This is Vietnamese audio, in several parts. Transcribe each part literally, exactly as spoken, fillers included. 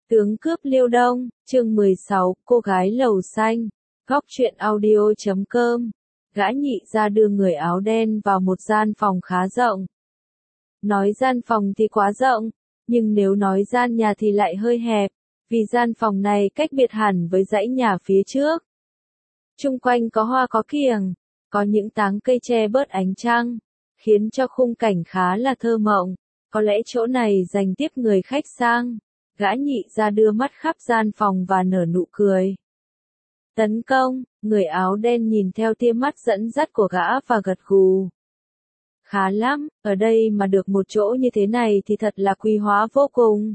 Tướng cướp Liêu Đông, chương mười sáu, cô gái lầu xanh, góc truyện audio chấm com. Gã nhị ra đưa người áo đen vào một gian phòng khá rộng. Nói gian phòng thì quá rộng, nhưng nếu nói gian nhà thì lại hơi hẹp, vì gian phòng này cách biệt hẳn với dãy nhà phía trước. Chung quanh có hoa có kiểng, có những táng cây che bớt ánh trăng, khiến cho khung cảnh khá là thơ mộng. Có lẽ chỗ này dành tiếp người khách sang. Gã nhị ra đưa mắt khắp gian phòng và nở nụ cười. Tấn công, người áo đen nhìn theo tia mắt dẫn dắt của gã và gật gù. Khá lắm, ở đây mà được một chỗ như thế này thì thật là quý hóa vô cùng.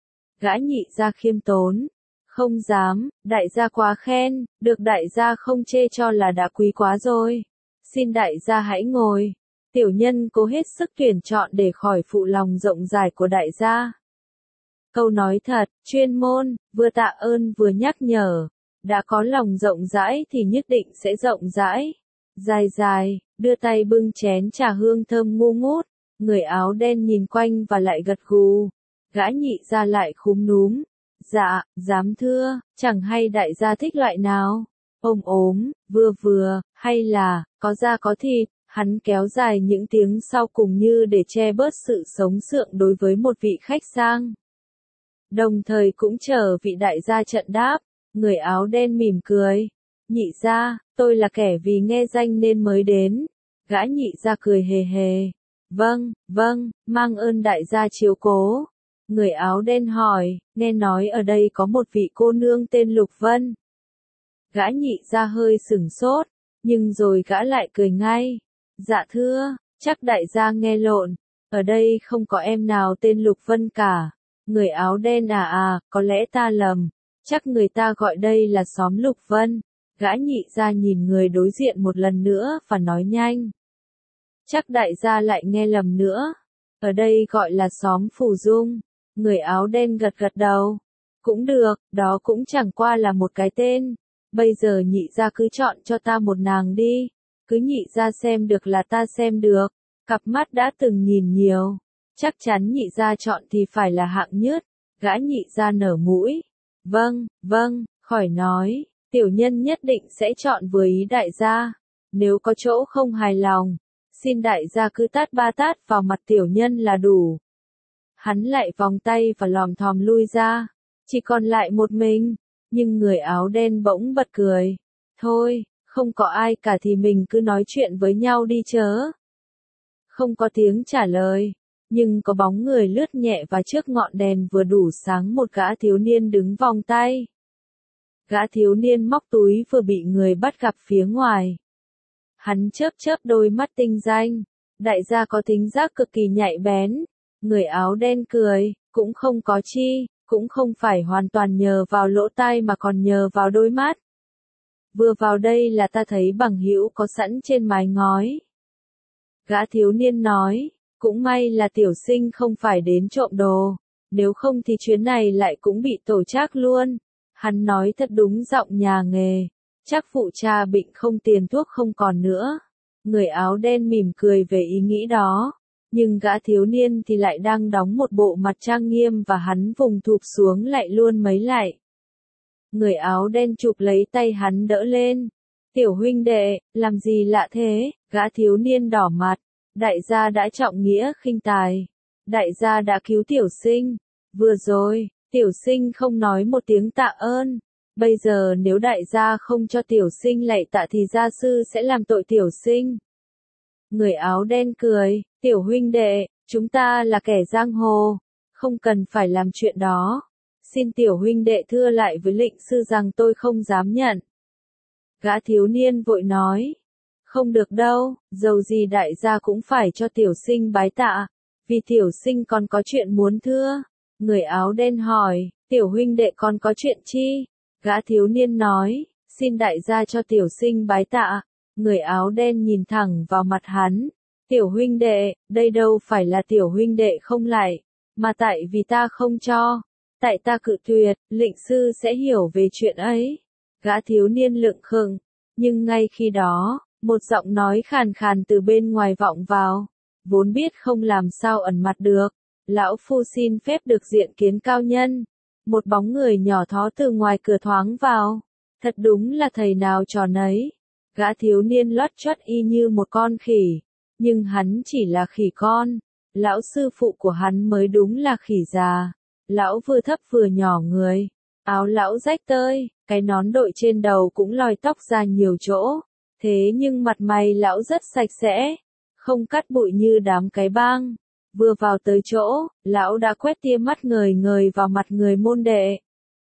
Gã nhị ra khiêm tốn. Không dám, đại gia quá khen, được đại gia không chê cho là đã quý quá rồi. Xin đại gia hãy ngồi. Tiểu nhân cố hết sức tuyển chọn để khỏi phụ lòng rộng rãi của đại gia. Câu nói thật, chuyên môn, vừa tạ ơn vừa nhắc nhở. Đã có lòng rộng rãi thì nhất định sẽ rộng rãi. Dài dài, đưa tay bưng chén trà hương thơm ngu ngút. Người áo đen nhìn quanh và lại gật gù. Gã nhị ra lại khúm núm. Dạ, dám thưa, chẳng hay đại gia thích loại nào? Ôm ốm, vừa vừa, hay là, có da có thịt? Hắn kéo dài những tiếng sau cùng như để che bớt sự sống sượng đối với một vị khách sang. Đồng thời cũng chờ vị đại gia trận đáp, người áo đen mỉm cười. Nhị gia, tôi là kẻ vì nghe danh nên mới đến. Gã nhị gia cười hề hề. Vâng, vâng, mang ơn đại gia chiếu cố. Người áo đen hỏi, nghe nói ở đây có một vị cô nương tên Lục Vân. Gã nhị gia hơi sửng sốt, nhưng rồi gã lại cười ngay. Dạ thưa, chắc đại gia nghe lộn, ở đây không có em nào tên Lục Vân cả. Người áo đen à à, có lẽ ta lầm, chắc người ta gọi đây là xóm Lục Vân. Gã nhị ra nhìn người đối diện một lần nữa và nói nhanh. Chắc đại gia lại nghe lầm nữa, ở đây gọi là xóm Phủ Dung. Người áo đen gật gật đầu. Cũng được, đó cũng chẳng qua là một cái tên. Bây giờ nhị ra cứ chọn cho ta một nàng đi. Cứ nhị ra xem được là ta xem được. Cặp mắt đã từng nhìn nhiều. Chắc chắn nhị ra chọn thì phải là hạng nhất. Gã nhị ra nở mũi. Vâng, vâng, khỏi nói. Tiểu nhân nhất định sẽ chọn vừa ý đại gia. Nếu có chỗ không hài lòng, xin đại gia cứ tát ba tát vào mặt tiểu nhân là đủ. Hắn lại vòng tay và lòm thòm lui ra. Chỉ còn lại một mình. Nhưng người áo đen bỗng bật cười. Thôi, không có ai cả thì mình cứ nói chuyện với nhau đi chớ. Không có tiếng trả lời. Nhưng có bóng người lướt nhẹ và trước ngọn đèn vừa đủ sáng một gã thiếu niên đứng vòng tay. Gã thiếu niên móc túi vừa bị người bắt gặp phía ngoài. Hắn chớp chớp đôi mắt tinh danh. Đại gia có tính giác cực kỳ nhạy bén. Người áo đen cười, cũng không có chi, cũng không phải hoàn toàn nhờ vào lỗ tai mà còn nhờ vào đôi mắt. Vừa vào đây là ta thấy bằng hữu có sẵn trên mái ngói. Gã thiếu niên nói, cũng may là tiểu sinh không phải đến trộm đồ, nếu không thì chuyến này lại cũng bị tổ trác luôn. Hắn nói thật đúng giọng nhà nghề, chắc phụ cha bệnh không tiền thuốc không còn nữa. Người áo đen mỉm cười về ý nghĩ đó. Nhưng gã thiếu niên thì lại đang đóng một bộ mặt trang nghiêm và hắn vùng thụp xuống lại luôn mấy lại. Người áo đen chụp lấy tay hắn đỡ lên. Tiểu huynh đệ, làm gì lạ thế? Gã thiếu niên đỏ mặt. Đại gia đã trọng nghĩa khinh tài. Đại gia đã cứu tiểu sinh. Vừa rồi, tiểu sinh không nói một tiếng tạ ơn. Bây giờ nếu đại gia không cho tiểu sinh lạy tạ thì gia sư sẽ làm tội tiểu sinh. Người áo đen cười, tiểu huynh đệ, chúng ta là kẻ giang hồ, không cần phải làm chuyện đó. Xin tiểu huynh đệ thưa lại với lệnh sư rằng tôi không dám nhận. Gã thiếu niên vội nói, không được đâu, dầu gì đại gia cũng phải cho tiểu sinh bái tạ, vì tiểu sinh còn có chuyện muốn thưa. Người áo đen hỏi, tiểu huynh đệ còn có chuyện chi? Gã thiếu niên nói, xin đại gia cho tiểu sinh bái tạ. Người áo đen nhìn thẳng vào mặt hắn. Tiểu huynh đệ, đây đâu phải là tiểu huynh đệ không lại, mà tại vì ta không cho. Tại ta cự tuyệt, lệnh sư sẽ hiểu về chuyện ấy. Gã thiếu niên lựng khựng. Nhưng ngay khi đó, một giọng nói khàn khàn từ bên ngoài vọng vào. Vốn biết không làm sao ẩn mặt được. Lão phu xin phép được diện kiến cao nhân. Một bóng người nhỏ thó từ ngoài cửa thoáng vào. Thật đúng là thầy nào trò nấy. Gã thiếu niên lót chót y như một con khỉ. Nhưng hắn chỉ là khỉ con. Lão sư phụ của hắn mới đúng là khỉ già. Lão vừa thấp vừa nhỏ người. Áo lão rách tơi, cái nón đội trên đầu cũng lòi tóc ra nhiều chỗ. Thế nhưng mặt mày lão rất sạch sẽ. Không cắt bụi như đám cái bang. Vừa vào tới chỗ, lão đã quét tia mắt ngời ngời vào mặt người môn đệ.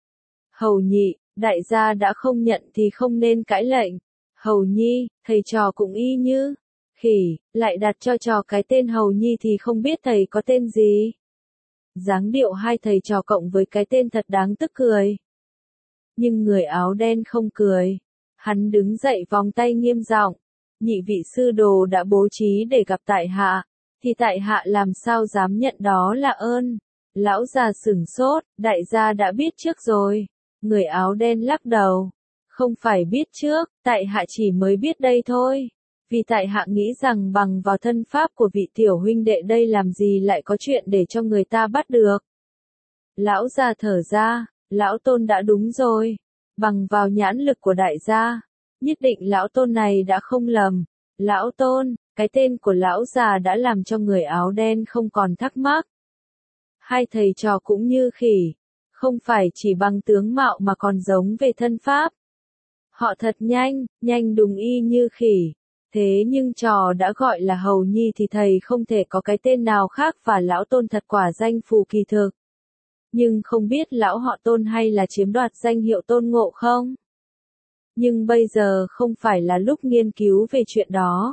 Hầu nhị, đại gia đã không nhận thì không nên cãi lệnh. Hầu nhi, thầy trò cũng y như khỉ, lại đặt cho trò cái tên hầu nhi thì không biết thầy có tên gì. Dáng điệu hai thầy trò cộng với cái tên thật đáng tức cười. Nhưng người áo đen không cười. Hắn đứng dậy vòng tay nghiêm giọng. Nhị vị sư đồ đã bố trí để gặp tại hạ. Thì tại hạ làm sao dám nhận đó là ơn. Lão già sửng sốt, đại gia đã biết trước rồi. Người áo đen lắc đầu. Không phải biết trước, tại hạ chỉ mới biết đây thôi. Vì tại hạ nghĩ rằng bằng vào thân pháp của vị tiểu huynh đệ đây làm gì lại có chuyện để cho người ta bắt được. Lão già thở ra, lão tôn đã đúng rồi. Bằng vào nhãn lực của đại gia, nhất định lão tôn này đã không lầm. Lão tôn, cái tên của lão già đã làm cho người áo đen không còn thắc mắc. Hai thầy trò cũng như khỉ, không phải chỉ bằng tướng mạo mà còn giống về thân pháp. Họ thật nhanh, nhanh đùng y như khỉ. Thế nhưng trò đã gọi là hầu nhi thì thầy không thể có cái tên nào khác và lão tôn thật quả danh phù kỳ thực. Nhưng không biết lão họ tôn hay là chiếm đoạt danh hiệu tôn ngộ không? Nhưng bây giờ không phải là lúc nghiên cứu về chuyện đó.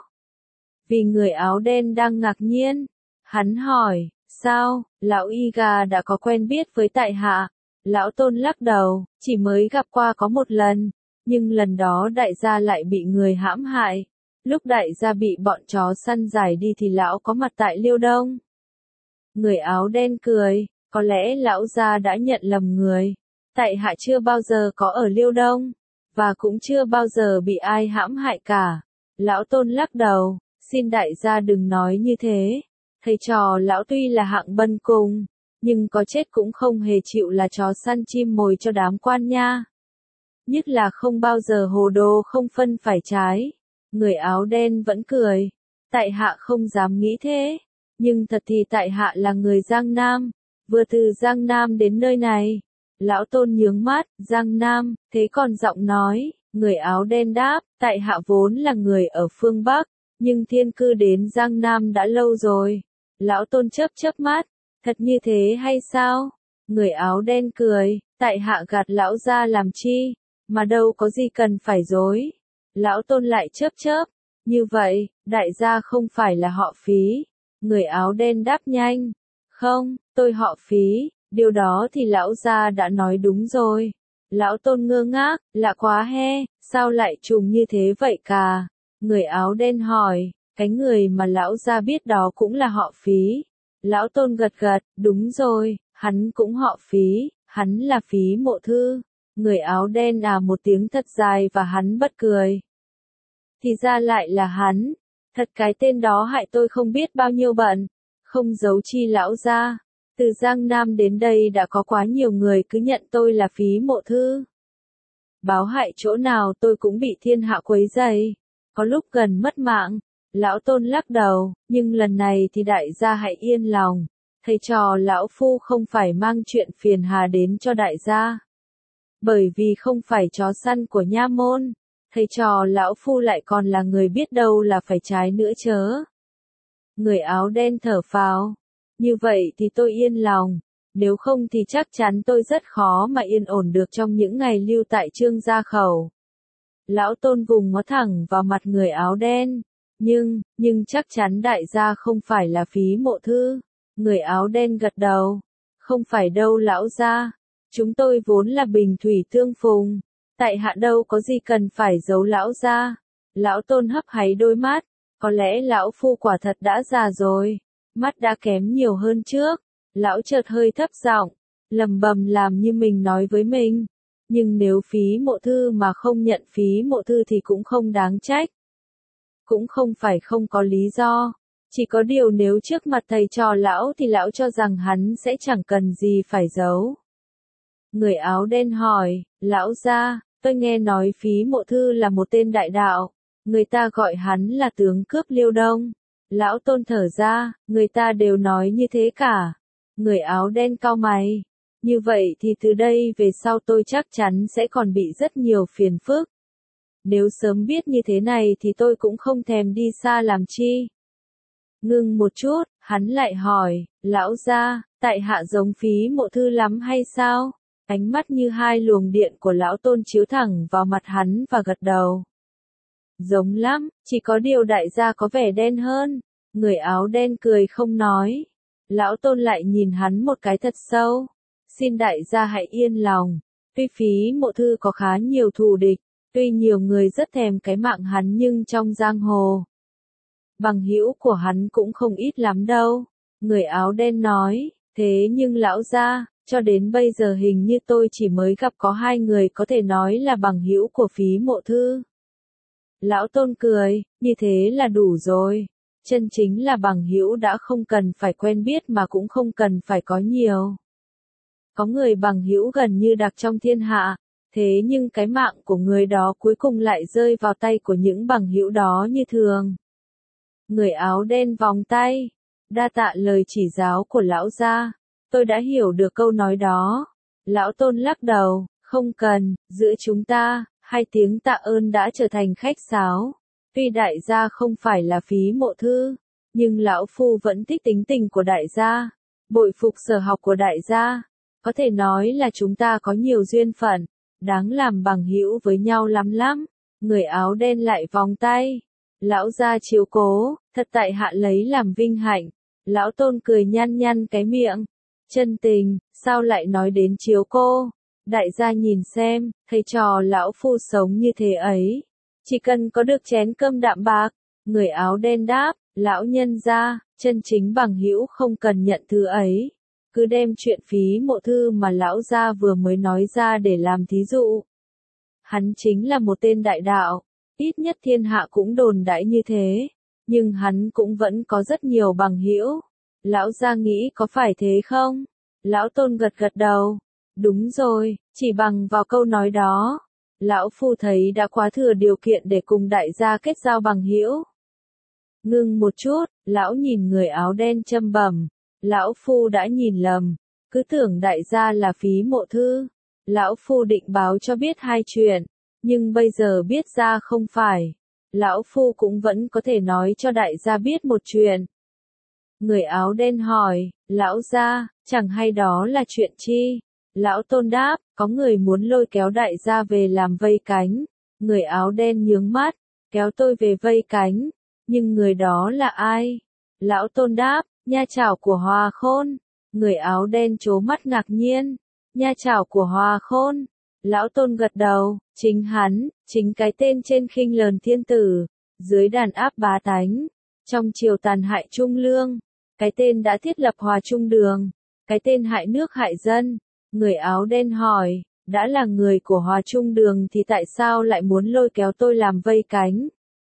Vì người áo đen đang ngạc nhiên. Hắn hỏi, sao, lão y gà đã có quen biết với tại hạ? Lão tôn lắc đầu, chỉ mới gặp qua có một lần. Nhưng lần đó đại gia lại bị người hãm hại. Lúc đại gia bị bọn chó săn giải đi thì lão có mặt tại Liêu Đông. Người áo đen cười, có lẽ lão gia đã nhận lầm người. Tại hạ chưa bao giờ có ở Liêu Đông, và cũng chưa bao giờ bị ai hãm hại cả. Lão tôn lắc đầu, xin đại gia đừng nói như thế. Thầy trò lão tuy là hạng bần cùng, nhưng có chết cũng không hề chịu là chó săn chim mồi cho đám quan nha. Nhất là không bao giờ hồ đồ không phân phải trái. Người áo đen vẫn cười. Tại hạ không dám nghĩ thế. Nhưng thật thì tại hạ là người Giang Nam. Vừa từ Giang Nam đến nơi này. Lão tôn nhướng mắt, Giang Nam, thế còn giọng nói. Người áo đen đáp, tại hạ vốn là người ở phương Bắc. Nhưng thiên cư đến Giang Nam đã lâu rồi. Lão tôn chớp chớp mắt. Thật như thế hay sao? Người áo đen cười, tại hạ gạt lão ra làm chi? Mà đâu có gì cần phải dối. Lão tôn lại chớp chớp. Như vậy, đại gia không phải là họ Phí. Người áo đen đáp nhanh. Không, tôi họ Phí, điều đó thì lão gia đã nói đúng rồi. Lão tôn ngơ ngác, lạ quá he, sao lại trùng như thế vậy cả? Người áo đen hỏi, cái người mà lão gia biết đó cũng là họ Phí. Lão tôn gật gật, đúng rồi, hắn cũng họ Phí, hắn là Phí Mộ Thư. Người áo đen à một tiếng thật dài và hắn bật cười. Thì ra lại là hắn. Thật cái tên đó hại tôi không biết bao nhiêu bận. Không giấu chi lão gia. Từ Giang Nam đến đây đã có quá nhiều người cứ nhận tôi là Phí Mộ Thư. Báo hại chỗ nào tôi cũng bị thiên hạ quấy rầy. Có lúc gần mất mạng. Lão tôn lắc đầu, nhưng lần này thì đại gia hãy yên lòng. Thầy trò lão phu không phải mang chuyện phiền hà đến cho đại gia. Bởi vì không phải chó săn của nha môn, thầy trò lão phu lại còn là người biết đâu là phải trái nữa chớ. Người áo đen thở phào. Như vậy thì tôi yên lòng, nếu không thì chắc chắn tôi rất khó mà yên ổn được trong những ngày lưu tại Trương Gia Khẩu. Lão tôn vùng ngó thẳng vào mặt người áo đen. Nhưng, nhưng chắc chắn đại gia không phải là Phí Mộ Thư. Người áo đen gật đầu. Không phải đâu lão gia. Chúng tôi vốn là bình thủy tương phùng. Tại hạ đâu có gì cần phải giấu lão gia. Lão tôn hấp háy đôi mắt. Có lẽ lão phu quả thật đã già rồi. Mắt đã kém nhiều hơn trước. Lão chợt hơi thấp giọng, lầm bầm làm như mình nói với mình. Nhưng nếu Phí Mộ Thư mà không nhận Phí Mộ Thư thì cũng không đáng trách. Cũng không phải không có lý do. Chỉ có điều nếu trước mặt thầy trò lão thì lão cho rằng hắn sẽ chẳng cần gì phải giấu. Người áo đen hỏi, lão gia, tôi nghe nói Phí Mộ Thư là một tên đại đạo, người ta gọi hắn là tướng cướp Liêu Đông. Lão Tôn thở ra, người ta đều nói như thế cả. Người áo đen cau mày. Như vậy thì từ đây về sau tôi chắc chắn sẽ còn bị rất nhiều phiền phức. Nếu sớm biết như thế này thì tôi cũng không thèm đi xa làm chi. Ngưng một chút, hắn lại hỏi, lão gia, tại hạ giống Phí Mộ Thư lắm hay sao? Ánh mắt như hai luồng điện của lão Tôn chiếu thẳng vào mặt hắn và gật đầu. Giống lắm, chỉ có điều đại gia có vẻ đen hơn. Người áo đen cười không nói. Lão Tôn lại nhìn hắn một cái thật sâu. Xin đại gia hãy yên lòng. Tuy Phí Mộ Thư có khá nhiều thù địch, tuy nhiều người rất thèm cái mạng hắn nhưng trong giang hồ, bằng hữu của hắn cũng không ít lắm đâu. Người áo đen nói, thế nhưng lão gia, cho đến bây giờ hình như tôi chỉ mới gặp có hai người có thể nói là bằng hữu của Phí Mộ Thư. Lão Tôn cười, như thế là đủ rồi. Chân chính là bằng hữu đã không cần phải quen biết mà cũng không cần phải có nhiều. Có người bằng hữu gần như đặc trong thiên hạ, thế nhưng cái mạng của người đó cuối cùng lại rơi vào tay của những bằng hữu đó như thường. Người áo đen vòng tay, đa tạ lời chỉ giáo của lão gia, tôi đã hiểu được câu nói đó. Lão Tôn lắc đầu, không cần, giữa chúng ta, hai tiếng tạ ơn đã trở thành khách sáo. Tuy đại gia không phải là Phí Mộ Thư, nhưng lão phu vẫn thích tính tình của đại gia, bội phục sở học của đại gia, có thể nói là chúng ta có nhiều duyên phận, đáng làm bằng hữu với nhau lắm lắm. Người áo đen lại vòng tay, lão gia chiếu cố, thật tại hạ lấy làm vinh hạnh. Lão Tôn cười nhăn nhăn cái miệng, chân tình, sao lại nói đến chiếu cô? Đại gia nhìn xem, thầy trò lão phu sống như thế ấy, chỉ cần có được chén cơm đạm bạc. Người áo đen đáp, lão nhân gia, chân chính bằng hữu không cần nhận thứ ấy. Cứ đem chuyện Phí Mộ Thư mà lão gia vừa mới nói ra để làm thí dụ. Hắn chính là một tên đại đạo, ít nhất thiên hạ cũng đồn đãi như thế, nhưng hắn cũng vẫn có rất nhiều bằng hữu. Lão gia nghĩ có phải thế không? Lão Tôn gật gật đầu. Đúng rồi, chỉ bằng vào câu nói đó, lão phu thấy đã quá thừa điều kiện để cùng đại gia kết giao bằng hữu. Ngưng một chút, lão nhìn người áo đen châm bẩm, lão phu đã nhìn lầm, cứ tưởng đại gia là Phí Mộ Thư. Lão phu định báo cho biết hai chuyện, nhưng bây giờ biết ra không phải. Lão phu cũng vẫn có thể nói cho đại gia biết một chuyện. Người áo đen hỏi, lão gia, chẳng hay đó là chuyện chi? Lão Tôn đáp, có người muốn lôi kéo đại gia về làm vây cánh. Người áo đen nhướng mắt, kéo tôi về vây cánh. Nhưng người đó là ai? Lão Tôn đáp, nha chảo của Hoa Khôn. Người áo đen trố mắt ngạc nhiên. Nha chảo của Hoa Khôn. Lão Tôn gật đầu, chính hắn, chính cái tên trên khinh lờn thiên tử, dưới đàn áp bá tánh, trong triều tàn hại trung lương, cái tên đã thiết lập hòa trung đường, cái tên hại nước hại dân. Người áo đen hỏi, đã là người của hòa trung đường thì tại sao lại muốn lôi kéo tôi làm vây cánh?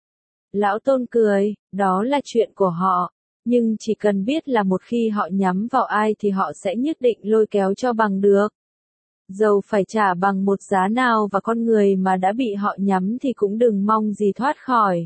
Lão Tôn cười, đó là chuyện của họ, nhưng chỉ cần biết là một khi họ nhắm vào ai thì họ sẽ nhất định lôi kéo cho bằng được. Dầu phải trả bằng một giá nào và con người mà đã bị họ nhắm thì cũng đừng mong gì thoát khỏi.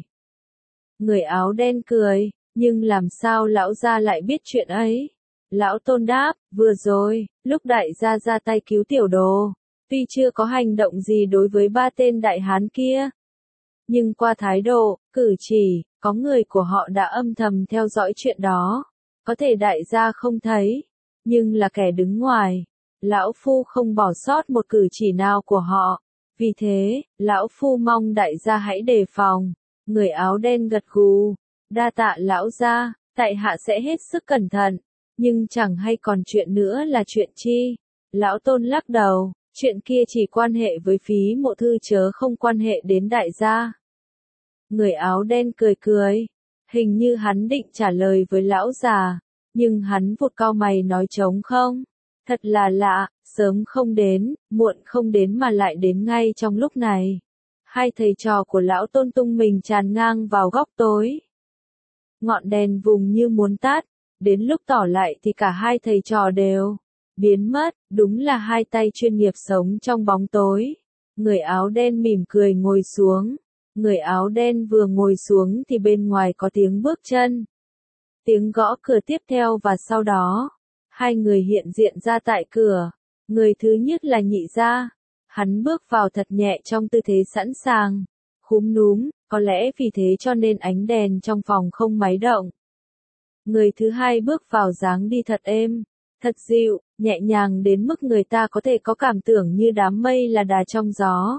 Người áo đen cười, nhưng làm sao lão gia lại biết chuyện ấy? Lão Tôn đáp, vừa rồi, lúc đại gia ra tay cứu tiểu đồ, tuy chưa có hành động gì đối với ba tên đại hán kia, nhưng qua thái độ, cử chỉ, có người của họ đã âm thầm theo dõi chuyện đó. Có thể đại gia không thấy, nhưng là kẻ đứng ngoài, lão phu không bỏ sót một cử chỉ nào của họ. Vì thế, lão phu mong đại gia hãy đề phòng. Người áo đen gật gù, đa tạ lão gia, tại hạ sẽ hết sức cẩn thận. Nhưng chẳng hay còn chuyện nữa là chuyện chi? Lão Tôn lắc đầu, chuyện kia chỉ quan hệ với Phí Mộ Thư chớ không quan hệ đến đại gia. Người áo đen cười cười, hình như hắn định trả lời với lão già, nhưng hắn vụt cau mày nói trống không. Thật là lạ, sớm không đến, muộn không đến mà lại đến ngay trong lúc này. Hai thầy trò của lão Tôn tung mình tràn ngang vào góc tối. Ngọn đèn vùng như muốn tắt, đến lúc tỏ lại thì cả hai thầy trò đều biến mất. Đúng là hai tay chuyên nghiệp sống trong bóng tối. Người áo đen mỉm cười ngồi xuống. Người áo đen vừa ngồi xuống thì bên ngoài có tiếng bước chân. Tiếng gõ cửa tiếp theo và sau đó, hai người hiện diện ra tại cửa. Người thứ nhất là Nhị gia. Hắn bước vào thật nhẹ trong tư thế sẵn sàng. Khúm núm, có lẽ vì thế cho nên ánh đèn trong phòng không máy động. Người thứ hai bước vào dáng đi thật êm, thật dịu, nhẹ nhàng đến mức người ta có thể có cảm tưởng như đám mây là đà trong gió.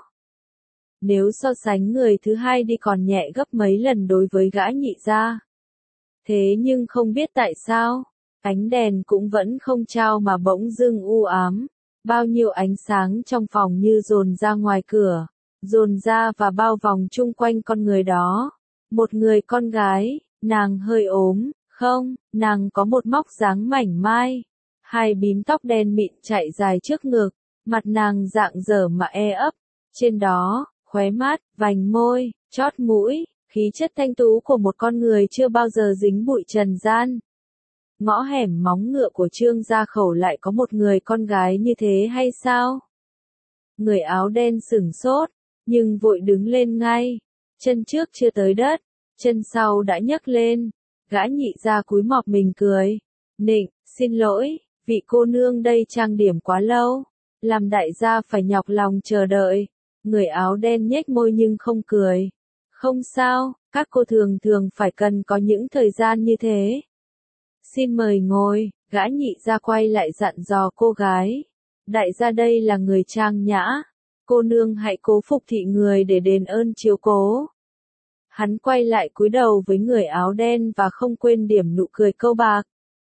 Nếu so sánh người thứ hai đi còn nhẹ gấp mấy lần đối với gã Nhị gia. Thế nhưng không biết tại sao, ánh đèn cũng vẫn không trao mà bỗng dưng u ám. Bao nhiêu ánh sáng trong phòng như dồn ra ngoài cửa, dồn ra và bao vòng chung quanh con người đó. Một người con gái, nàng hơi ốm, không, nàng có một móc dáng mảnh mai. Hai bím tóc đen mịn chạy dài trước ngực, mặt nàng rạng rỡ mà e ấp. Trên đó, khóe mắt, vành môi, chót mũi, khí chất thanh tú của một con người chưa bao giờ dính bụi trần gian. Ngõ hẻm móng ngựa của Trương gia khẩu lại có một người con gái như thế hay sao? Người áo đen sửng sốt, nhưng vội đứng lên ngay. Chân trước chưa tới đất, chân sau đã nhấc lên. Gã Nhị gia cúi mọp mình cười. Nịnh, xin lỗi, vị cô nương đây trang điểm quá lâu. Làm đại gia phải nhọc lòng chờ đợi. Người áo đen nhếch môi nhưng không cười. Không sao, các cô thường thường phải cần có những thời gian như thế. Xin mời ngồi, gã Nhị gia quay lại dặn dò cô gái. Đại gia đây là người trang nhã. Cô nương hãy cố phục thị người để đền ơn chiếu cố. Hắn quay lại cúi đầu với người áo đen và không quên điểm nụ cười câu bạc.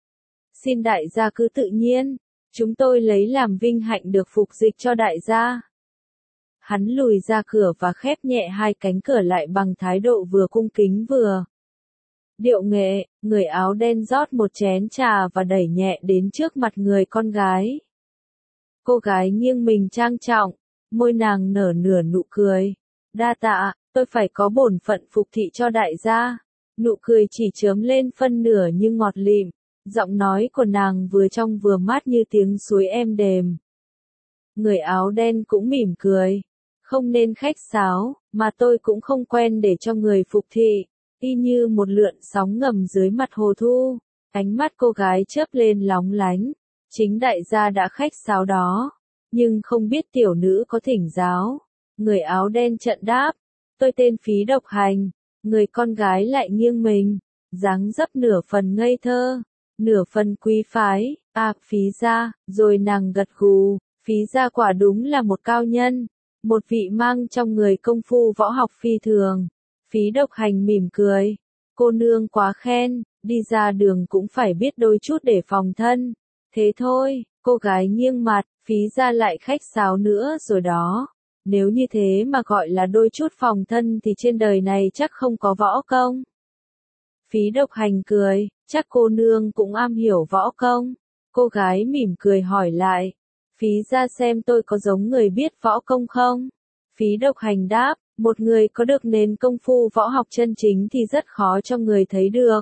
Xin đại gia cứ tự nhiên, chúng tôi lấy làm vinh hạnh được phục dịch cho đại gia. Hắn lùi ra cửa và khép nhẹ hai cánh cửa lại bằng thái độ vừa cung kính vừa điệu nghệ. Người áo đen rót một chén trà và đẩy nhẹ đến trước mặt người con gái. Cô gái nghiêng mình trang trọng, môi nàng nở nửa nụ cười. Đa tạ, tôi phải có bổn phận phục thị cho đại gia. Nụ cười chỉ chớm lên phân nửa nhưng ngọt lịm, giọng nói của nàng vừa trong vừa mát như tiếng suối êm đềm. Người áo đen cũng mỉm cười. Không nên khách sáo, mà tôi cũng không quen để cho người phục thị. Y như một lượn sóng ngầm dưới mặt hồ thu. Ánh mắt cô gái chớp lên lóng lánh. Chính đại gia đã khách sáo đó. Nhưng không biết tiểu nữ có thỉnh giáo. Người áo đen trận đáp. Tôi tên Phí Độc Hành. Người con gái lại nghiêng mình. Dáng dấp nửa phần ngây thơ. Nửa phần quý phái. À, Phí gia. Rồi nàng gật gù. Phí gia quả đúng là một cao nhân. Một vị mang trong người công phu võ học phi thường. Phí Độc Hành mỉm cười. Cô nương quá khen, đi ra đường cũng phải biết đôi chút để phòng thân. Thế thôi, cô gái nghiêng mặt, Phí gia lại khách sáo nữa rồi đó. Nếu như thế mà gọi là đôi chút phòng thân thì trên đời này chắc không có võ công. Phí Độc Hành cười, chắc cô nương cũng am hiểu võ công. Cô gái mỉm cười hỏi lại. Phí gia xem tôi có giống người biết võ công không? Phí Độc Hành đáp, một người có được nền công phu võ học chân chính thì rất khó cho người thấy được.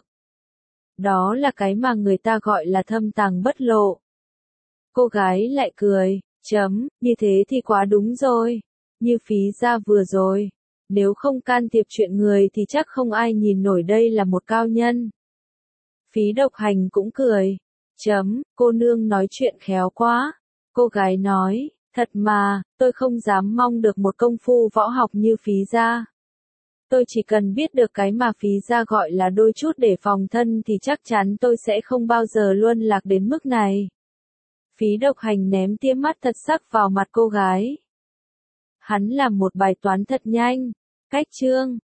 Đó là cái mà người ta gọi là thâm tàng bất lộ. Cô gái lại cười, chấm, như thế thì quá đúng rồi. Như Phí gia vừa rồi. Nếu không can thiệp chuyện người thì chắc không ai nhìn nổi đây là một cao nhân. Phí Độc Hành cũng cười. Chấm, cô nương nói chuyện khéo quá. Cô gái nói, thật mà, tôi không dám mong được một công phu võ học như Phí gia. Tôi chỉ cần biết được cái mà Phí gia gọi là đôi chút để phòng thân thì chắc chắn tôi sẽ không bao giờ luân lạc đến mức này. Phí Độc Hành ném tia mắt thật sắc vào mặt cô gái. Hắn làm một bài toán thật nhanh. Cách chương